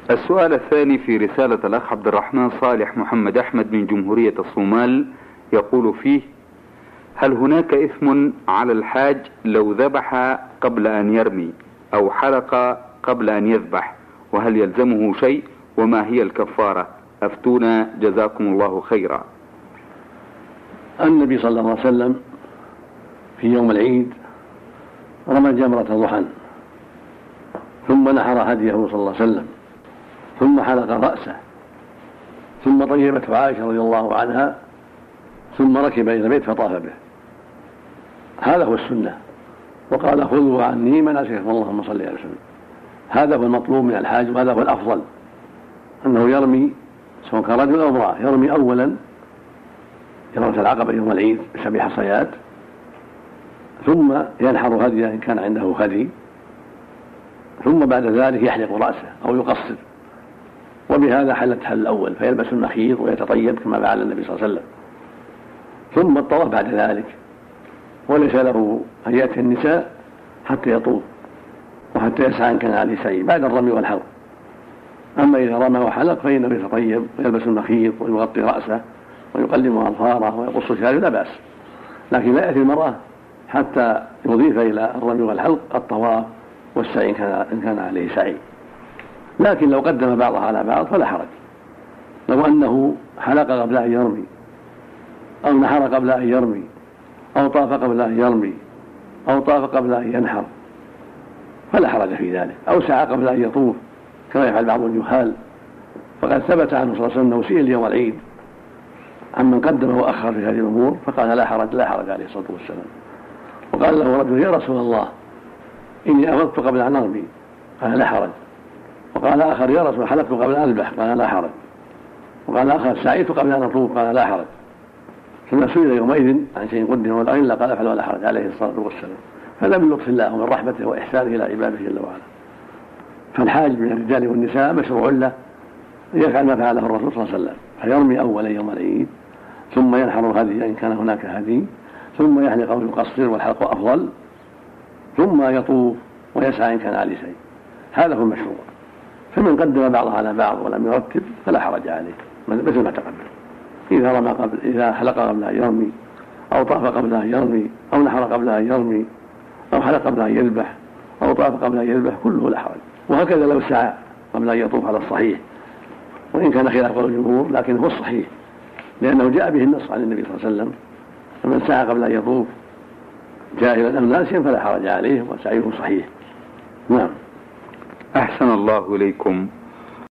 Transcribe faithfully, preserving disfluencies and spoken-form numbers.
السؤال الثاني في رسالة الأخ عبد الرحمن صالح محمد أحمد من جمهورية الصومال، يقول فيه: هل هناك إثم على الحاج لو ذبح قبل أن يرمي أو حلق قبل أن يذبح، وهل يلزمه شيء، وما هي الكفارة؟ أفتونا جزاكم الله خيرا. النبي صلى الله عليه وسلم في يوم العيد رمى جمرة ضحى، ثم نحر هديه صلى الله عليه وسلم، ثم حلق رأسه، ثم طيبته عائشة رضي الله عنها، ثم ركب إلى البيت فطاف به. هذا هو السنة، وقال: خذوا عني مناسككم اللهم صل على وسلم. هذا هو المطلوب من الحاج، وهذا هو الأفضل، أنه يرمي سواء كان رجل أو امرأة، يرمي أولا جمرة العقبة يوم العيد بسبع حصيات، ثم ينحر هديه إن كان عنده هدي، ثم بعد ذلك يحلق رأسه أو يقصر، وبهذا حل التحل الأول، فيلبس المخيط ويتطيب كما فعل النبي صلى الله عليه وسلم. ثم الطواف بعد ذلك، وليس له أن يأتي النساء حتى يطوف وحتى يسعى إن كان عليه سعي بعد الرمي والحلق. أما إذا رمى وحلق فإنه يتطيب ويلبس المخيط ويغطي رأسه ويقلم أظفاره ويقص شعره، لا بأس. لكن لا يأتي المرأة حتى يضيف إلى الرمي والحلق الطواف والسعي إن كان عليه سعي. لكن لو قدم بعضها على بعض فلا حرج. لو أنه حلق قبل أن يرمي، أو نحر قبل أن يرمي، أو طاف قبل أن يرمي، أو طاف قبل أن ينحر، فلا حرج في ذلك. أو سعى قبل أن يطوف كما يفعل بعض الجهال، فقد ثبت عنه صلى الله عليه وسلم أنه سئل يوم العيد عمن قدم وأخر في هذه الأمور فقال: لا حرج لا حرج عليه الصلاة والسلام. وقال له رجل: يا رسول الله، إني أفضت قبل أن أرمي، قال: لا حرج. وقال آخر: يا رسول الله، حلقت قبل أن أذبح، قال: لا حرج. وقال آخر: سعيت قبل أن أطوف، قال: لا حرج. ثم سئل يومئذ عن شيء قدم ولا قال: افعل ولا حرج عليه الصلاة والسلام. هذا من لطف الله ومن رحمته وإحسانه إلى عباده جل وعلا. فالحاج من الرجال والنساء مشروع له يفعل ما فعله الرسول صلى الله عليه وسلم، فيرمي أولا يوم العيد، ثم ينحر الهدي إن كان هناك هدي، ثم يحلق أو يقصر والحلق أفضل، ثم يطوف ويسعى إن كان عليه شيء. هذا هو المشروع. فمن قدم بعضها على بعض ولم يرتب فلا حرج عليه، مثل ما تقدم. إذا رمى قبل إذا حلق قبل أن يرمي، أو طاف قبل أن يرمي، أو نحر قبل أن يرمي، أو حلق قبل أن يذبح، أو طاف قبل أن يذبح، كله لا حرج. وهكذا لو سعى قبل أن يطوف على الصحيح، وإن كان خلاف قول الجمهور لكن هو الصحيح، لأنه جاء به النص عن النبي صلى الله عليه وسلم. فمن سعى قبل أن يطوف جاهلا أم ناسيا فلا حرج عليه وسعيه صحيح. نعم. أحسن الله إليكم.